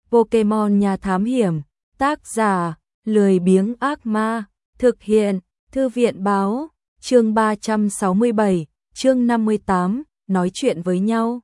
Pokemon Nhà Thám Hiểm, tác giả, lười biếng ác ma, thực hiện, Thư viện báo, chương 367, chương 58, nói chuyện với nhau.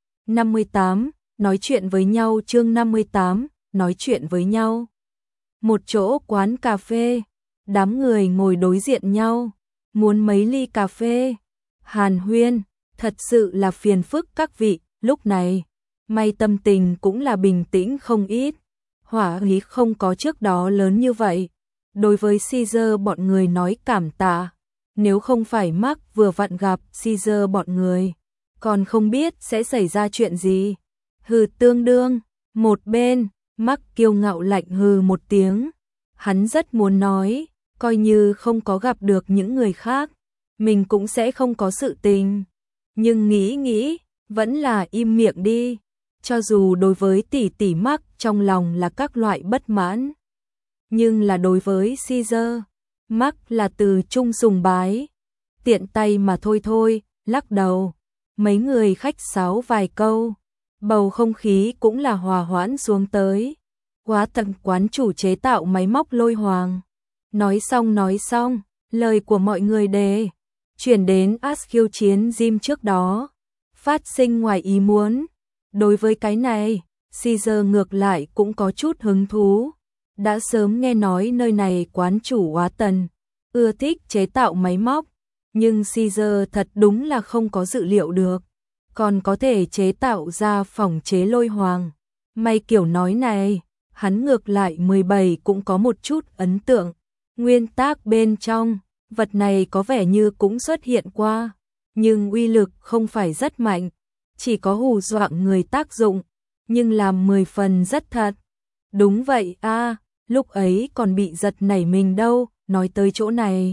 58, nói chuyện với nhau chương 58, nói chuyện với nhau. Một chỗ quán cà phê, đám người ngồi đối diện nhau, muốn mấy ly cà phê. Hàn huyên, thật sự là phiền phức các vị, lúc này. May tâm tình cũng là bình tĩnh không ít, hỏa khí không có trước đó lớn như vậy. Đối với Caesar bọn người nói cảm tạ, nếu không phải Mark vừa vặn gặp Caesar bọn người, còn không biết sẽ xảy ra chuyện gì. Hừ tương đương, một bên, Mark kiêu ngạo lạnh hừ một tiếng, hắn rất muốn nói, coi như không có gặp được những người khác, mình cũng sẽ không có sự tình. Nhưng nghĩ, vẫn là im miệng đi. Cho dù đối với tỷ tỷ Mark trong lòng là các loại bất mãn, nhưng là đối với Caesar, Mark là từ chung sùng bái. Tiện tay mà thôi, lắc đầu. Mấy người khách sáo vài câu, bầu không khí cũng là hòa hoãn xuống tới. Quá tận quán chủ chế tạo máy móc lôi hoàng. Nói xong, lời của mọi người đề chuyển đến Ash khiêu chiến gym trước đó, phát sinh ngoài ý muốn. Đối với cái này, Caesar ngược lại cũng có chút hứng thú. Đã sớm nghe nói nơi này quán chủ Quá Tần ưa thích chế tạo máy móc, nhưng Caesar thật đúng là không có dự liệu được, còn có thể chế tạo ra phỏng chế lôi hoàng. May kiểu nói này, hắn ngược lại 17 cũng có một chút ấn tượng. Nguyên tác bên trong, vật này có vẻ như cũng xuất hiện qua, nhưng uy lực không phải rất mạnh, chỉ có hù dọa người tác dụng, nhưng làm 10 phần rất thật. Đúng vậy a, lúc ấy còn bị giật nảy mình đâu, nói tới chỗ này.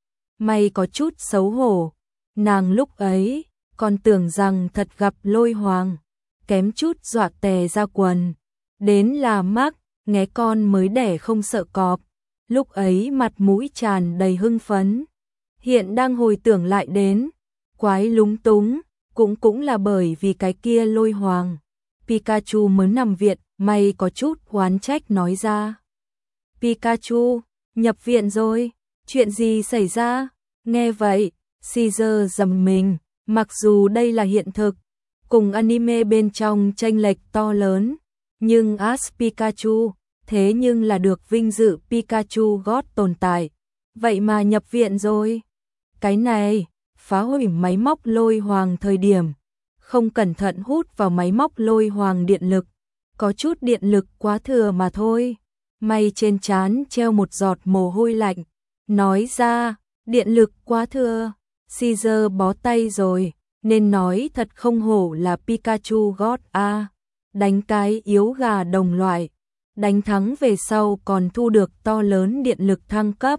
May có chút xấu hổ, nàng lúc ấy còn tưởng rằng thật gặp lôi hoàng, kém chút dọa tè ra quần. Đến là Mark, nghe con mới đẻ không sợ cọp, lúc ấy mặt mũi tràn đầy hưng phấn. Hiện đang hồi tưởng lại đến, quái lúng túng, cũng là bởi vì cái kia lôi hoàng. Pikachu mới nằm viện, may có chút oán trách nói ra. Pikachu, nhập viện rồi, chuyện gì xảy ra? Nghe vậy, Caesar giật mình, mặc dù đây là hiện thực, cùng anime bên trong chênh lệch to lớn, nhưng Ash Pikachu, thế nhưng là được vinh dự Pikachu God tồn tại, vậy mà nhập viện rồi. Cái này, phá hủy máy móc lôi hoàng thời điểm, không cẩn thận hút vào máy móc lôi hoàng điện lực, có chút điện lực quá thừa mà thôi. May trên trán treo một giọt mồ hôi lạnh, nói ra, điện lực quá thừa. Caesar bó tay rồi, nên nói thật không hổ là Pikachu God a, đánh cái yếu gà đồng loại, đánh thắng về sau còn thu được to lớn điện lực thăng cấp.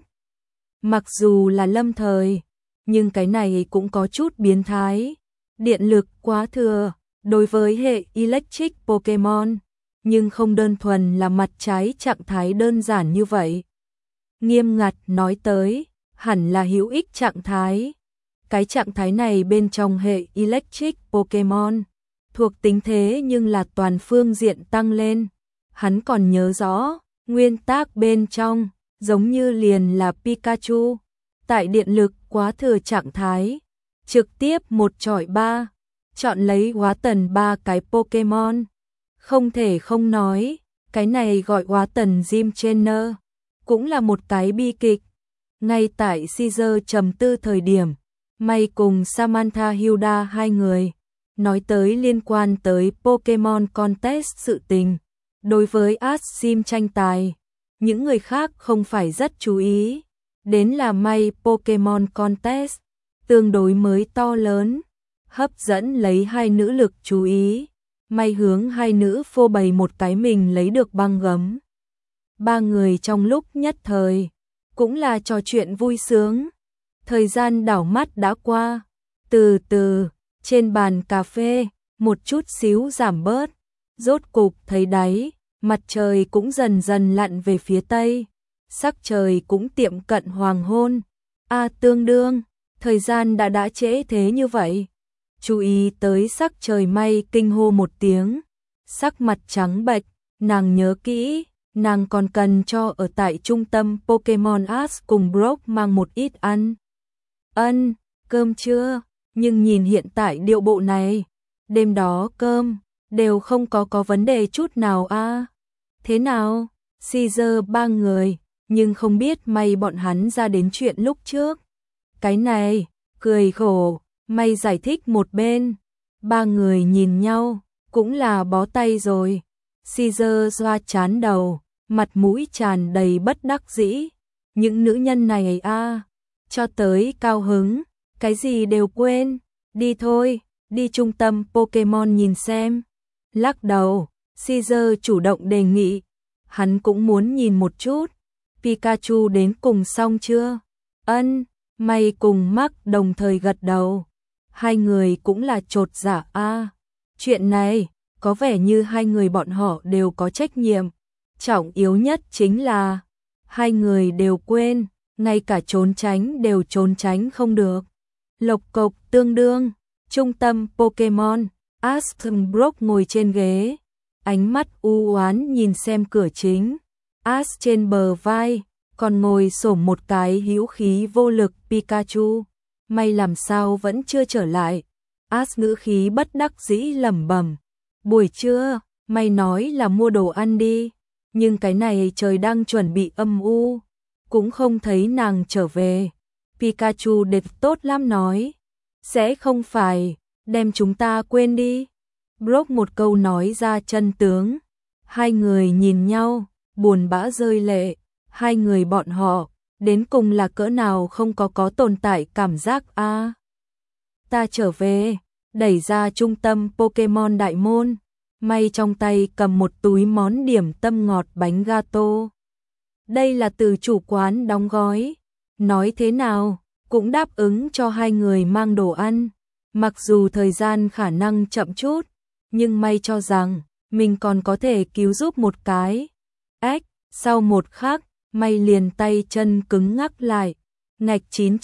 Mặc dù là lâm thời, nhưng cái này cũng có chút biến thái. Điện lực quá thừa, đối với hệ Electric Pokemon, nhưng không đơn thuần là mặt trái trạng thái đơn giản như vậy. Nghiêm ngặt nói tới, hẳn là hữu ích trạng thái. Cái trạng thái này bên trong hệ Electric Pokemon, thuộc tính thế nhưng là toàn phương diện tăng lên. Hắn còn nhớ rõ, nguyên tác bên trong, giống như liền là Pikachu, tại điện lực quá thừa trạng thái, trực tiếp một chọi ba, chọn lấy Hóa Tần 3 cái Pokemon. Không thể không nói, cái này gọi Hóa Tần Gym Trainer, cũng là một cái bi kịch. Ngay tại Caesar trầm tư thời điểm, May cùng Samantha Hilda hai người nói tới liên quan tới Pokemon Contest sự tình. Đối với Ash Gym tranh tài, những người khác không phải rất chú ý, đến là May Pokemon Contest, tương đối mới to lớn, hấp dẫn lấy hai nữ lực chú ý. May hướng hai nữ phô bày một cái mình lấy được băng gấm. Ba người trong lúc nhất thời, cũng là trò chuyện vui sướng. Thời gian đảo mắt đã qua, từ từ, trên bàn cà phê, một chút xíu giảm bớt, rốt cục thấy đáy, mặt trời cũng dần dần lặn về phía tây, sắc trời cũng tiệm cận hoàng hôn. Tương đương, thời gian đã trễ thế như vậy. Chú ý tới sắc trời May kinh hô một tiếng, sắc mặt trắng bệch, nàng nhớ kỹ, nàng còn cần cho ở tại trung tâm Pokemon Ash cùng Brock mang một ít ăn. Ân, cơm chưa? Nhưng nhìn hiện tại điệu bộ này, đêm đó cơm đều không có vấn đề chút nào a. Thế nào? Caesar ba người, nhưng không biết may bọn hắn ra đến chuyện lúc trước. Cái này, cười khổ, may giải thích một bên. Ba người nhìn nhau, cũng là bó tay rồi. Caesar xoa chán đầu, mặt mũi tràn đầy bất đắc dĩ. Những nữ nhân này a, cho tới cao hứng, cái gì đều quên. Đi thôi, đi trung tâm Pokemon nhìn xem. Lắc đầu, Caesar chủ động đề nghị. Hắn cũng muốn nhìn một chút. Pikachu đến cùng xong chưa? Ân, May cùng Mark đồng thời gật đầu. Hai người cũng là chột dạ a. Chuyện này, có vẻ như hai người bọn họ đều có trách nhiệm. Trọng yếu nhất chính là hai người đều quên, ngay cả trốn tránh đều trốn tránh không được. Lộc cộc tương đương, trung tâm Pokemon, Aston Brock ngồi trên ghế, ánh mắt u oán nhìn xem cửa chính. Ash trên bờ vai, còn ngồi xổm một cái hữu khí vô lực Pikachu. May làm sao vẫn chưa trở lại. Ash ngữ khí bất đắc dĩ lẩm bẩm. Buổi trưa, May nói là mua đồ ăn đi. Nhưng cái này trời đang chuẩn bị âm u, cũng không thấy nàng trở về. Pikachu đẹp tốt lắm nói. Sẽ không phải, đem chúng ta quên đi. Brock một câu nói ra chân tướng. Hai người nhìn nhau, buồn bã rơi lệ. Hai người bọn họ, đến cùng là cỡ nào không có tồn tại cảm giác a. Ta trở về, đẩy ra trung tâm Pokemon đại môn. May trong tay cầm một túi món điểm tâm ngọt bánh gato. Đây là từ chủ quán đóng gói. Nói thế nào, cũng đáp ứng cho hai người mang đồ ăn. Mặc dù thời gian khả năng chậm chút, nhưng May cho rằng mình còn có thể cứu giúp một cái. Ếch, sau một khắc, May liền tay chân cứng ngắc lại. Ngạch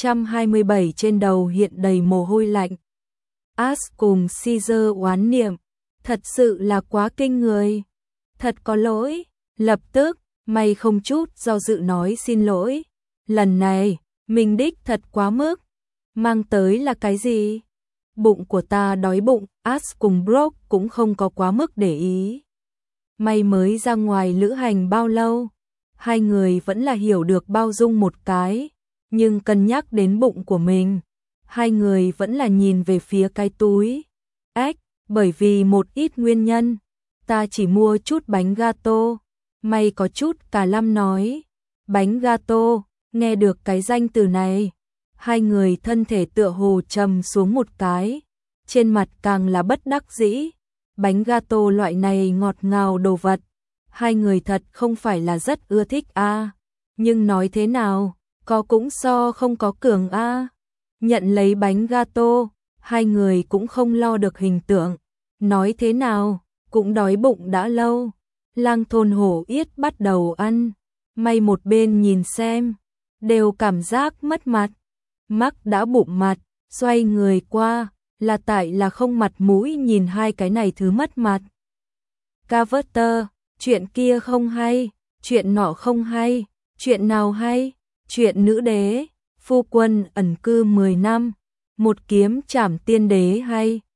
927 trên đầu hiện đầy mồ hôi lạnh. Ash cùng Caesar oán niệm. Thật sự là quá kinh người. Thật có lỗi. Lập tức, May không chút do dự nói xin lỗi. Lần này, mình đích thật quá mức. Mang tới là cái gì? Bụng của ta đói bụng. Ash cùng Brock cũng không có quá mức để ý. May mới ra ngoài lữ hành bao lâu? Hai người vẫn là hiểu được bao dung một cái. Nhưng cân nhắc đến bụng của mình, hai người vẫn là nhìn về phía cái túi. Ếch, bởi vì một ít nguyên nhân, ta chỉ mua chút bánh gato. May có chút cả lăm nói. Bánh gato, nghe được cái danh từ này. Hai người thân thể tựa hồ trầm xuống một cái. Trên mặt càng là bất đắc dĩ. Bánh gato loại này ngọt ngào đồ vật. Hai người thật không phải là rất ưa thích a. Nhưng nói thế nào, có cũng so không có cường a. Nhận lấy bánh gato, hai người cũng không lo được hình tượng. Nói thế nào, cũng đói bụng đã lâu. Lang thôn hổ yết bắt đầu ăn. May một bên nhìn xem, đều cảm giác mất mặt. Mark đã bụng mặt, xoay người qua, là tại là không mặt mũi nhìn hai cái này thứ mất mặt. Carter, chuyện kia không hay, chuyện nọ không hay, chuyện nào hay, chuyện nữ đế, phu quân ẩn cư 10 năm, một kiếm trảm tiên đế hay.